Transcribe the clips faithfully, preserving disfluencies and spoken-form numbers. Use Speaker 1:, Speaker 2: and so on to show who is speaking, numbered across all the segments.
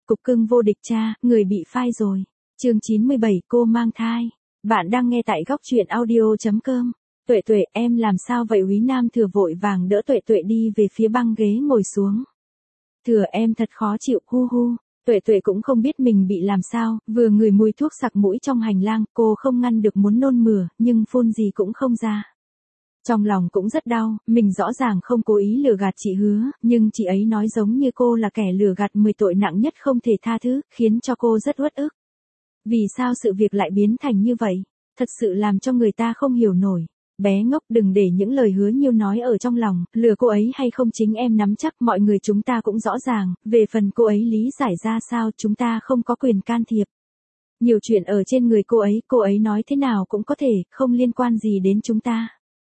Speaker 1: cục cưng vô địch cha, người bị phai rồi. Chương chín mươi bảy, cô mang thai. Bạn đang nghe tại góc truyện audio chấm com. Tuệ Tuệ, em làm sao vậy? Úy Nam Thừa vội vàng đỡ Tuệ Tuệ đi về phía băng ghế ngồi xuống. Thừa, em thật khó chịu, hu hu. Tuệ Tuệ cũng không biết mình bị làm sao, vừa ngửi mùi thuốc sặc mũi trong hành lang, cô không ngăn được muốn nôn mửa, nhưng phun gì cũng không ra. Trong lòng cũng rất đau, mình rõ ràng không cố ý lừa gạt chị Hứa, nhưng chị ấy nói giống như cô là kẻ lừa gạt mười tội nặng nhất không thể tha thứ, khiến cho cô rất uất ức. Vì sao sự việc lại biến thành như vậy? Thật sự làm cho người ta không hiểu nổi. Bé ngốc, đừng để những lời hứa nhiêu nói ở trong lòng, lừa cô ấy hay không chính em nắm chắc, mọi người chúng ta cũng rõ ràng, về phần cô ấy lý giải ra sao chúng ta không có quyền can thiệp. Nhiều chuyện ở trên người cô ấy, cô ấy nói thế nào cũng có thể, không liên quan gì đến chúng ta.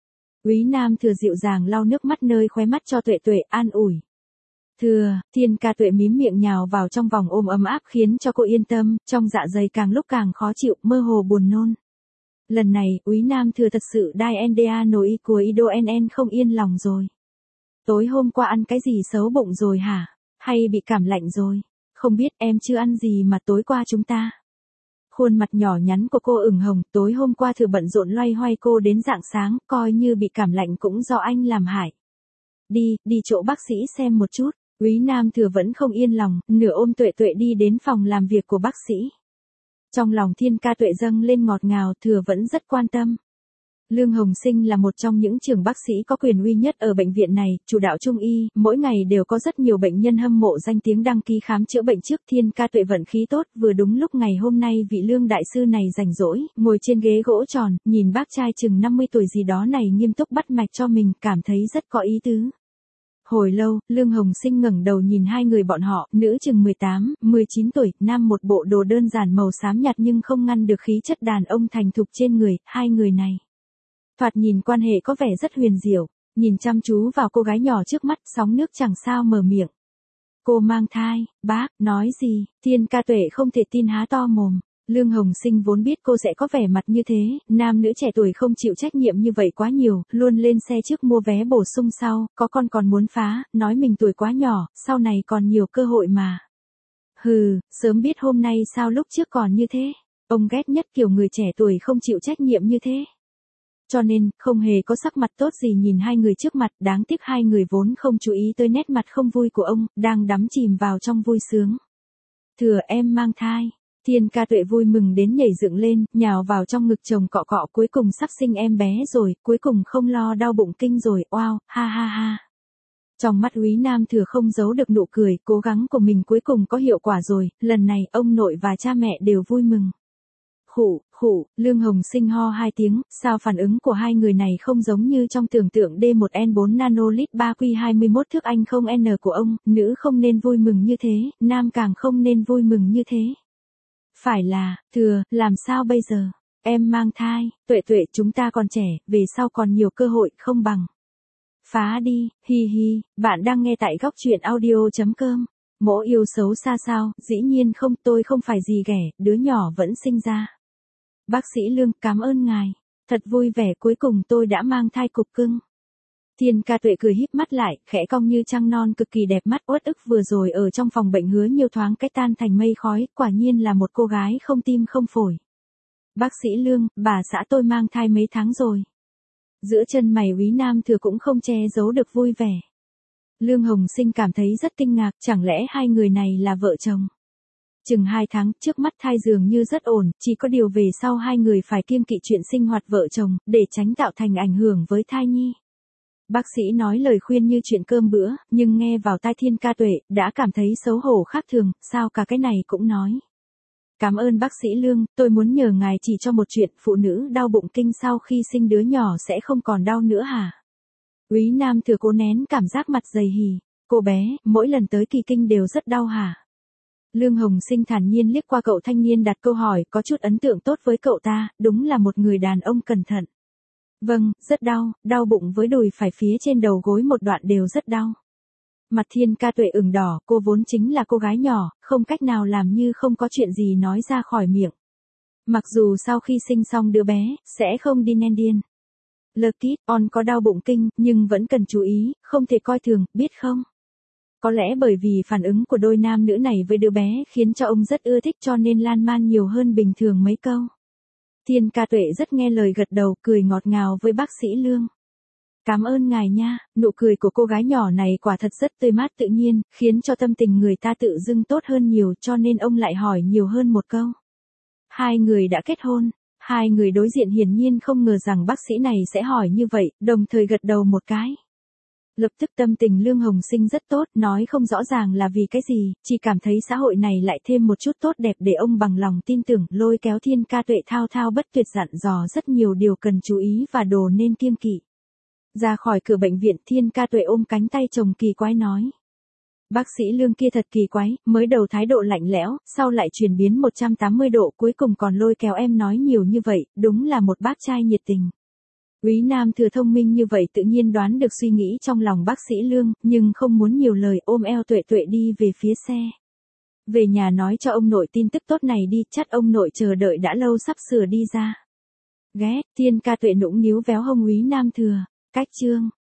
Speaker 1: Úy Nam Thừa dịu dàng lau nước mắt nơi khóe mắt cho Tuệ Tuệ, an ủi. Thừa, Thiên Ca Tuệ mím miệng nhào vào trong vòng ôm ấm áp khiến cho cô yên tâm, trong dạ dày càng lúc càng khó chịu, mơ hồ buồn nôn. Lần này, Úy Nam Thừa thật sự đai en đê a nối của Ido en en không yên lòng rồi. Tối hôm qua ăn cái gì xấu bụng rồi hả? Hay bị cảm lạnh rồi? Không biết, em chưa ăn gì mà tối qua chúng ta. Khuôn mặt nhỏ nhắn của cô ửng hồng, tối hôm qua Thừa bận rộn loay hoay cô đến rạng sáng, coi như bị cảm lạnh cũng do anh làm hại. Đi, đi chỗ bác sĩ xem một chút. Úy Nam Thừa vẫn không yên lòng, nửa ôm Tuệ Tuệ đi đến phòng làm việc của bác sĩ. Trong lòng Thiên Ca Tuệ dâng lên ngọt ngào, Thừa vẫn rất quan tâm. Lương Hồng Sinh là một trong những trưởng bác sĩ có quyền uy nhất ở bệnh viện này, chủ đạo trung y, mỗi ngày đều có rất nhiều bệnh nhân hâm mộ danh tiếng đăng ký khám chữa bệnh trước. Thiên Ca Tuệ vận khí tốt, vừa đúng lúc ngày hôm nay vị Lương đại sư này rảnh rỗi, ngồi trên ghế gỗ tròn, nhìn bác trai chừng năm mươi tuổi gì đó này nghiêm túc bắt mạch cho mình, cảm thấy rất có ý tứ. Hồi lâu, Lương Hồng Sinh ngẩng đầu nhìn hai người bọn họ, nữ chừng mười tám, mười chín tuổi, nam một bộ đồ đơn giản màu xám nhạt nhưng không ngăn được khí chất đàn ông thành thục trên người, hai người này. Thoạt nhìn quan hệ có vẻ rất huyền diệu, nhìn chăm chú vào cô gái nhỏ trước mắt, sóng nước chẳng sao mở miệng. Cô mang thai, bác, nói gì? Thiên Ca Tuệ không thể tin há to mồm. Lương Hồng Sinh vốn biết cô sẽ có vẻ mặt như thế, nam nữ trẻ tuổi không chịu trách nhiệm như vậy quá nhiều, luôn lên xe trước mua vé bổ sung sau, có con còn muốn phá, nói mình tuổi quá nhỏ, sau này còn nhiều cơ hội mà. Hừ, sớm biết hôm nay sao lúc trước còn như thế, ông ghét nhất kiểu người trẻ tuổi không chịu trách nhiệm như thế. Cho nên, không hề có sắc mặt tốt gì nhìn hai người trước mặt, đáng tiếc hai người vốn không chú ý tới nét mặt không vui của ông, đang đắm chìm vào trong vui sướng. Thừa, em mang thai. Thiên Ca Tuệ vui mừng đến nhảy dựng lên, nhào vào trong ngực chồng cọ cọ, cuối cùng sắp sinh em bé rồi, cuối cùng không lo đau bụng kinh rồi, oao, ha ha ha. Trong mắt Úy Nam Thừa không giấu được nụ cười, cố gắng của mình cuối cùng có hiệu quả rồi, lần này ông nội và cha mẹ đều vui mừng. Khụ, khụ, Lương Hồng Sinh ho hai tiếng, sao phản ứng của hai người này không giống như trong tưởng tượng D một N bốn nanolit ba Q hai mươi mốt thước anh không N của ông, nữ không nên vui mừng như thế, nam càng không nên vui mừng như thế. Phải là, Thừa, làm sao bây giờ? Em mang thai, Tuệ Tuệ chúng ta còn trẻ, về sau còn nhiều cơ hội, không bằng. Phá đi, hi hi, bạn đang nghe tại góc truyện audio chấm com. Mỗ yêu xấu xa sao, dĩ nhiên không, tôi không phải gì ghẻ, đứa nhỏ vẫn sinh ra. Bác sĩ Lương, cảm ơn ngài. Thật vui vẻ, cuối cùng tôi đã mang thai cục cưng. Thiên Ca Tuệ cười híp mắt lại, khẽ cong như trăng non cực kỳ đẹp mắt, uất ức vừa rồi ở trong phòng bệnh hứa nhiều thoáng cách tan thành mây khói, quả nhiên là một cô gái không tim không phổi. Bác sĩ Lương, bà xã tôi mang thai mấy tháng rồi. Giữa chân mày Úy Nam Thừa cũng không che giấu được vui vẻ. Lương Hồng Sinh cảm thấy rất kinh ngạc, chẳng lẽ hai người này là vợ chồng. Chừng hai tháng, trước mắt thai dường như rất ổn, chỉ có điều về sau hai người phải kiêng kỵ chuyện sinh hoạt vợ chồng, để tránh tạo thành ảnh hưởng với thai nhi. Bác sĩ nói lời khuyên như chuyện cơm bữa, nhưng nghe vào tai Thiên Ca Tuệ, đã cảm thấy xấu hổ khác thường, sao cả cái này cũng nói. Cảm ơn bác sĩ Lương, tôi muốn nhờ ngài chỉ cho một chuyện, phụ nữ đau bụng kinh sau khi sinh đứa nhỏ sẽ không còn đau nữa hả? Úy Nam Thừa cố nén cảm giác mặt dày hì, cô bé, mỗi lần tới kỳ kinh đều rất đau hả? Lương Hồng Sinh thản nhiên liếc qua cậu thanh niên đặt câu hỏi, có chút ấn tượng tốt với cậu ta, đúng là một người đàn ông cẩn thận. Vâng, rất đau, đau bụng với đùi phải phía trên đầu gối một đoạn đều rất đau. Mặt Thiên Ca Tuệ ửng đỏ, cô vốn chính là cô gái nhỏ, không cách nào làm như không có chuyện gì nói ra khỏi miệng. Mặc dù sau khi sinh xong đứa bé, sẽ không đi nen điên. Lơ kít, on có đau bụng kinh, nhưng vẫn cần chú ý, không thể coi thường, biết không? Có lẽ bởi vì phản ứng của đôi nam nữ này với đứa bé khiến cho ông rất ưa thích cho nên lan man nhiều hơn bình thường mấy câu. Thiên Ca Tuệ rất nghe lời gật đầu, cười ngọt ngào với bác sĩ Lương. Cảm ơn ngài nha, nụ cười của cô gái nhỏ này quả thật rất tươi mát tự nhiên, khiến cho tâm tình người ta tự dưng tốt hơn nhiều cho nên ông lại hỏi nhiều hơn một câu. Hai người đã kết hôn, hai người đối diện hiển nhiên không ngờ rằng bác sĩ này sẽ hỏi như vậy, đồng thời gật đầu một cái. Lập tức tâm tình Lương Hồng Sinh rất tốt, nói không rõ ràng là vì cái gì, chỉ cảm thấy xã hội này lại thêm một chút tốt đẹp để ông bằng lòng tin tưởng, lôi kéo Thiên Ca Tuệ thao thao bất tuyệt dặn dò rất nhiều điều cần chú ý và đồ nên kiêng kỵ. Ra khỏi cửa bệnh viện, Thiên Ca Tuệ ôm cánh tay chồng kỳ quái nói. Bác sĩ Lương kia thật kỳ quái, mới đầu thái độ lạnh lẽo, sau lại chuyển biến một trăm tám mươi độ, cuối cùng còn lôi kéo em nói nhiều như vậy, đúng là một bác trai nhiệt tình. Úy Nam Thừa thông minh như vậy tự nhiên đoán được suy nghĩ trong lòng bác sĩ Lương, nhưng không muốn nhiều lời, ôm eo Tuệ Tuệ đi về phía xe. Về nhà nói cho ông nội tin tức tốt này đi, chắc ông nội chờ đợi đã lâu sắp sửa đi ra. Ghé, Thiên Ca Tuệ nũng níu véo hông Úy Nam Thừa. Cách chương